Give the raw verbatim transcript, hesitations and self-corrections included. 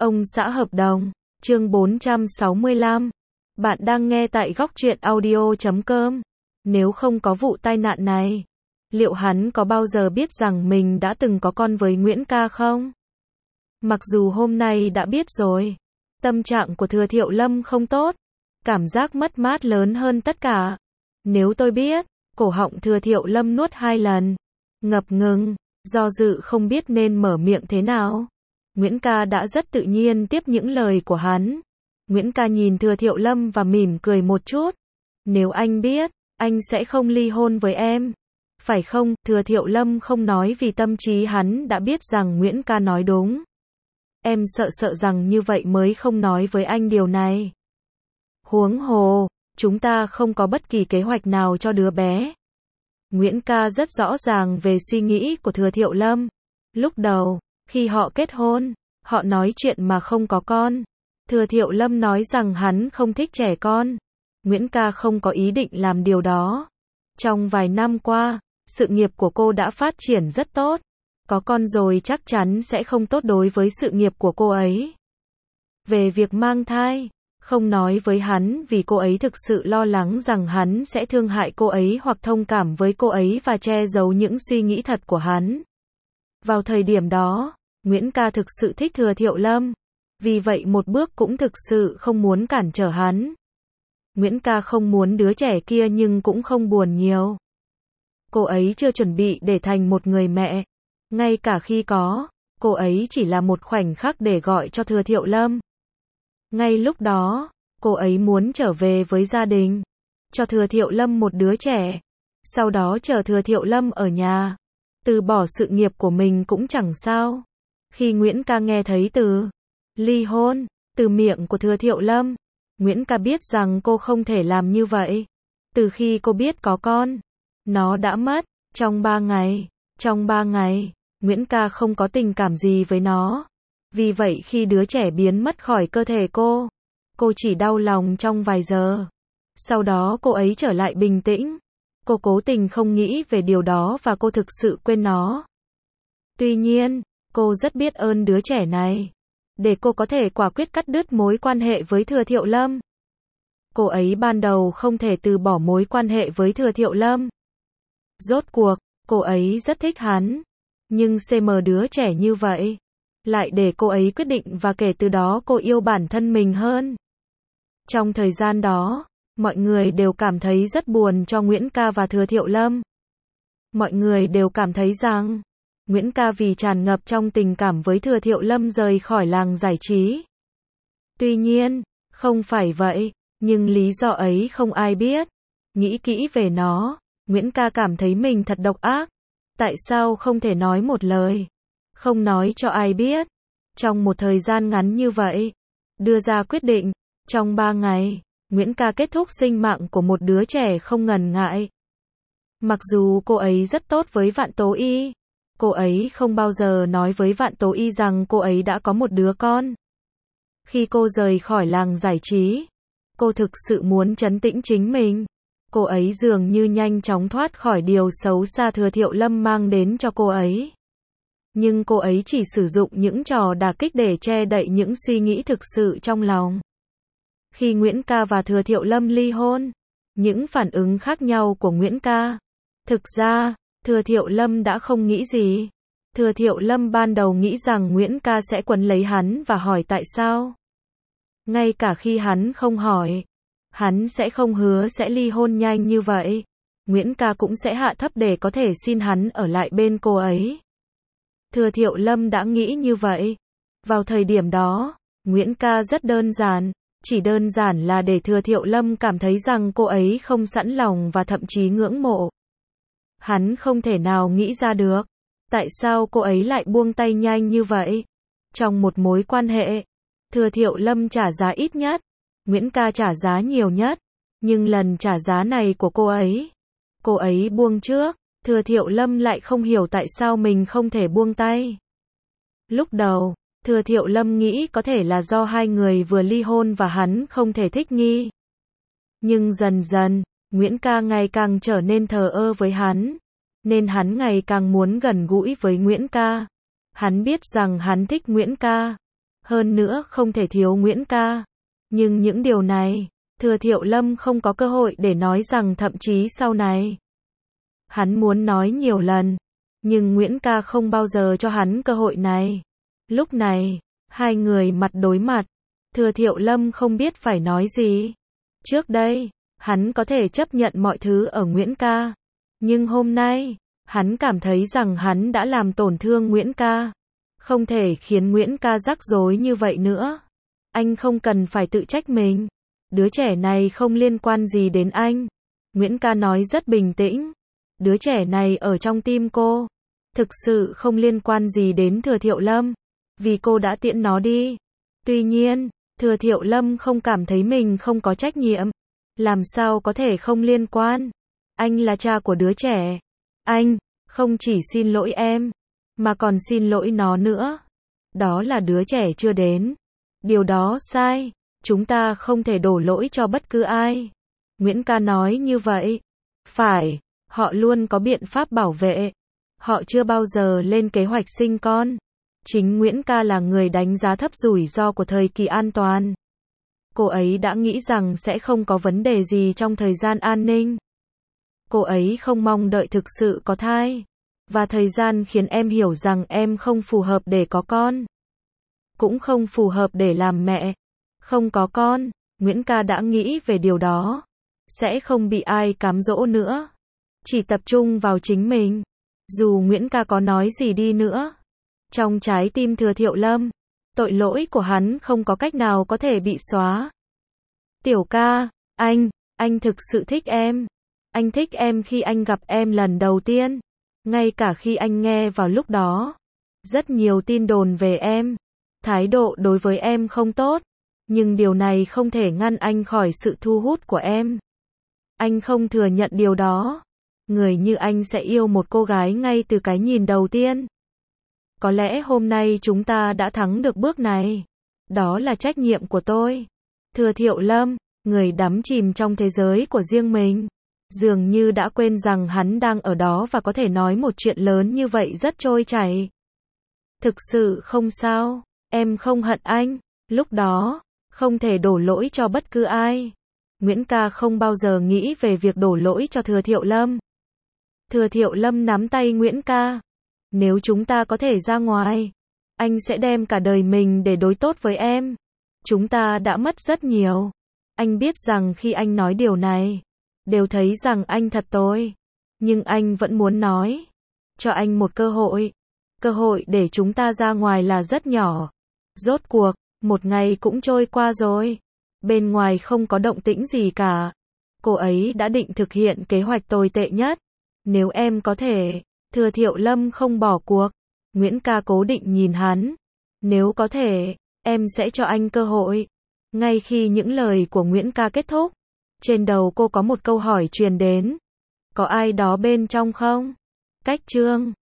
Ông xã hợp đồng, chương bốn trăm sáu mươi lăm. Bạn đang nghe tại góc truyện audio chấm com. Nếu không có vụ tai nạn này, liệu hắn có bao giờ biết rằng mình đã từng có con với Nguyễn Ca không? Mặc dù hôm nay đã biết rồi, tâm trạng của Thừa Thiệu Lâm không tốt, cảm giác mất mát lớn hơn tất cả. Nếu tôi biết, cổ họng Thừa Thiệu Lâm nuốt hai lần, ngập ngừng, do dự không biết nên mở miệng thế nào. Nguyễn Ca đã rất tự nhiên tiếp những lời của hắn. Nguyễn Ca nhìn Thừa Thiệu Lâm và mỉm cười một chút. Nếu anh biết, anh sẽ không ly hôn với em. Phải không? Thừa Thiệu Lâm không nói vì tâm trí hắn đã biết rằng Nguyễn Ca nói đúng. Em sợ sợ rằng như vậy mới không nói với anh điều này. Huống hồ, chúng ta không có bất kỳ kế hoạch nào cho đứa bé. Nguyễn Ca rất rõ ràng về suy nghĩ của Thừa Thiệu Lâm. Lúc đầu, khi họ kết hôn, họ nói chuyện mà không có con. Thừa Thiệu Lâm nói rằng hắn không thích trẻ con. Nguyễn Ca không có ý định làm điều đó. Trong vài năm qua, sự nghiệp của cô đã phát triển rất tốt. Có con rồi chắc chắn sẽ không tốt đối với sự nghiệp của cô ấy. Về việc mang thai, không nói với hắn vì cô ấy thực sự lo lắng rằng hắn sẽ thương hại cô ấy hoặc thông cảm với cô ấy và che giấu những suy nghĩ thật của hắn. Vào thời điểm đó, Nguyễn Ca thực sự thích Thừa Thiệu Lâm. Vì vậy một bước cũng thực sự không muốn cản trở hắn. Nguyễn Ca không muốn đứa trẻ kia nhưng cũng không buồn nhiều. Cô ấy chưa chuẩn bị để thành một người mẹ. Ngay cả khi có, cô ấy chỉ là một khoảnh khắc để gọi cho Thừa Thiệu Lâm. Ngay lúc đó, cô ấy muốn trở về với gia đình, cho Thừa Thiệu Lâm một đứa trẻ, sau đó chờ Thừa Thiệu Lâm ở nhà. Từ bỏ sự nghiệp của mình cũng chẳng sao. Khi Nguyễn Ca nghe thấy từ ly hôn từ miệng của Thừa Thiệu Lâm, Nguyễn Ca biết rằng cô không thể làm như vậy. Từ khi cô biết có con, nó đã mất trong ba ngày. Trong ba ngày, Nguyễn Ca không có tình cảm gì với nó. Vì vậy khi đứa trẻ biến mất khỏi cơ thể cô, cô chỉ đau lòng trong vài giờ. Sau đó cô ấy trở lại bình tĩnh. Cô cố tình không nghĩ về điều đó và cô thực sự quên nó. Tuy nhiên, cô rất biết ơn đứa trẻ này. Để cô có thể quả quyết cắt đứt mối quan hệ với Thừa Thiệu Lâm. Cô ấy ban đầu không thể từ bỏ mối quan hệ với Thừa Thiệu Lâm. Rốt cuộc, cô ấy rất thích hắn. Nhưng xem đứa trẻ như vậy lại để cô ấy quyết định và kể từ đó cô yêu bản thân mình hơn. Trong thời gian đó, mọi người đều cảm thấy rất buồn cho Nguyễn Ca và Thừa Thiệu Lâm. Mọi người đều cảm thấy rằng Nguyễn Ca vì tràn ngập trong tình cảm với Thừa Thiệu Lâm rời khỏi làng giải trí. Tuy nhiên, không phải vậy, nhưng lý do ấy không ai biết. Nghĩ kỹ về nó, Nguyễn Ca cảm thấy mình thật độc ác. Tại sao không thể nói một lời? Không nói cho ai biết. Trong một thời gian ngắn như vậy, đưa ra quyết định, trong ba ngày, Nguyễn Ca kết thúc sinh mạng của một đứa trẻ không ngần ngại. Mặc dù cô ấy rất tốt với Vạn Tố Y, cô ấy không bao giờ nói với Vạn Tố Y rằng cô ấy đã có một đứa con. Khi cô rời khỏi làng giải trí, cô thực sự muốn trấn tĩnh chính mình. Cô ấy dường như nhanh chóng thoát khỏi điều xấu xa Thừa Thiệu Lâm mang đến cho cô ấy. Nhưng cô ấy chỉ sử dụng những trò đả kích để che đậy những suy nghĩ thực sự trong lòng. Khi Nguyễn Ca và Thừa Thiệu Lâm ly hôn, những phản ứng khác nhau của Nguyễn Ca. Thực ra, Thừa Thiệu Lâm đã không nghĩ gì. Thừa Thiệu Lâm ban đầu nghĩ rằng Nguyễn Ca sẽ quấn lấy hắn và hỏi tại sao. Ngay cả khi hắn không hỏi, hắn sẽ không hứa sẽ ly hôn nhanh như vậy. Nguyễn Ca cũng sẽ hạ thấp để có thể xin hắn ở lại bên cô ấy. Thừa Thiệu Lâm đã nghĩ như vậy. Vào thời điểm đó, Nguyễn Ca rất đơn giản. Chỉ đơn giản là để Thừa Thiệu Lâm cảm thấy rằng cô ấy không sẵn lòng và thậm chí ngưỡng mộ. Hắn không thể nào nghĩ ra được. Tại sao cô ấy lại buông tay nhanh như vậy? Trong một mối quan hệ, Thừa Thiệu Lâm trả giá ít nhất. Nguyễn Ca trả giá nhiều nhất. Nhưng lần trả giá này của cô ấy, cô ấy buông trước. Thừa Thiệu Lâm lại không hiểu tại sao mình không thể buông tay. Lúc đầu, Thừa Thiệu Lâm nghĩ có thể là do hai người vừa ly hôn và hắn không thể thích nghi. Nhưng dần dần, Nguyễn Ca ngày càng trở nên thờ ơ với hắn, nên hắn ngày càng muốn gần gũi với Nguyễn Ca. Hắn biết rằng hắn thích Nguyễn Ca. hơn nữa không thể thiếu Nguyễn ca. Nhưng những điều này, Thừa Thiệu Lâm không có cơ hội để nói rằng thậm chí sau này. Hắn muốn nói nhiều lần, nhưng Nguyễn ca không bao giờ cho hắn cơ hội này. Lúc này, hai người mặt đối mặt, Thừa Thiệu Lâm không biết phải nói gì. Trước đây, hắn có thể chấp nhận mọi thứ ở Nguyễn ca. Nhưng hôm nay, hắn cảm thấy rằng hắn đã làm tổn thương Nguyễn ca. Không thể khiến Nguyễn ca rắc rối như vậy nữa. Anh không cần phải tự trách mình. Đứa trẻ này không liên quan gì đến anh. Nguyễn ca nói rất bình tĩnh. Đứa trẻ này ở trong tim cô. Thực sự không liên quan gì đến Thừa Thiệu Lâm. Vì cô đã tiễn nó đi. Tuy nhiên, Thừa Thiệu Lâm không cảm thấy mình không có trách nhiệm. Làm sao có thể không liên quan? Anh là cha của đứa trẻ. Anh, không chỉ xin lỗi em, mà còn xin lỗi nó nữa. Đó là đứa trẻ chưa đến. Điều đó sai. Chúng ta không thể đổ lỗi cho bất cứ ai. Nguyễn ca nói như vậy. Phải, họ luôn có biện pháp bảo vệ. Họ chưa bao giờ lên kế hoạch sinh con. Chính Nguyễn ca là người đánh giá thấp rủi ro của thời kỳ an toàn. Cô ấy đã nghĩ rằng sẽ không có vấn đề gì trong thời gian an ninh. Cô ấy không mong đợi thực sự có thai. Và thời gian khiến em hiểu rằng em không phù hợp để có con. Cũng không phù hợp để làm mẹ. Không có con, Nguyễn ca đã nghĩ về điều đó. Sẽ không bị ai cám dỗ nữa. Chỉ tập trung vào chính mình. Dù Nguyễn ca có nói gì đi nữa. Trong trái tim Thừa Thiệu Lâm, tội lỗi của hắn không có cách nào có thể bị xóa. Tiểu ca, anh, anh thực sự thích em. Anh thích em khi anh gặp em lần đầu tiên. Ngay cả khi anh nghe vào lúc đó. Rất nhiều tin đồn về em. Thái độ đối với em không tốt. Nhưng điều này không thể ngăn anh khỏi sự thu hút của em. Anh không thừa nhận điều đó. Người như anh sẽ yêu một cô gái ngay từ cái nhìn đầu tiên. Có lẽ hôm nay chúng ta đã thắng được bước này. Đó là trách nhiệm của tôi. Thừa Thiệu Lâm, người đắm chìm trong thế giới của riêng mình, dường như đã quên rằng hắn đang ở đó và có thể nói một chuyện lớn như vậy rất trôi chảy. Thực sự không sao, em không hận anh. Lúc đó, không thể đổ lỗi cho bất cứ ai. Nguyễn ca không bao giờ nghĩ về việc đổ lỗi cho Thừa Thiệu Lâm. Thừa Thiệu Lâm nắm tay Nguyễn ca. Nếu chúng ta có thể ra ngoài, anh sẽ đem cả đời mình để đối tốt với em. Chúng ta đã mất rất nhiều. Anh biết rằng khi anh nói điều này, đều thấy rằng anh thật tồi. Nhưng anh vẫn muốn nói. Cho anh một cơ hội. Cơ hội để chúng ta ra ngoài là rất nhỏ. Rốt cuộc, một ngày cũng trôi qua rồi. Bên ngoài không có động tĩnh gì cả. Cô ấy đã định thực hiện kế hoạch tồi tệ nhất. Nếu em có thể, Thừa Thiệu Lâm không bỏ cuộc. Nguyễn ca cố định nhìn hắn. Nếu có thể, em sẽ cho anh cơ hội. Ngay khi những lời của Nguyễn ca kết thúc, trên đầu cô có một câu hỏi truyền đến. Có ai đó bên trong không? Cách chương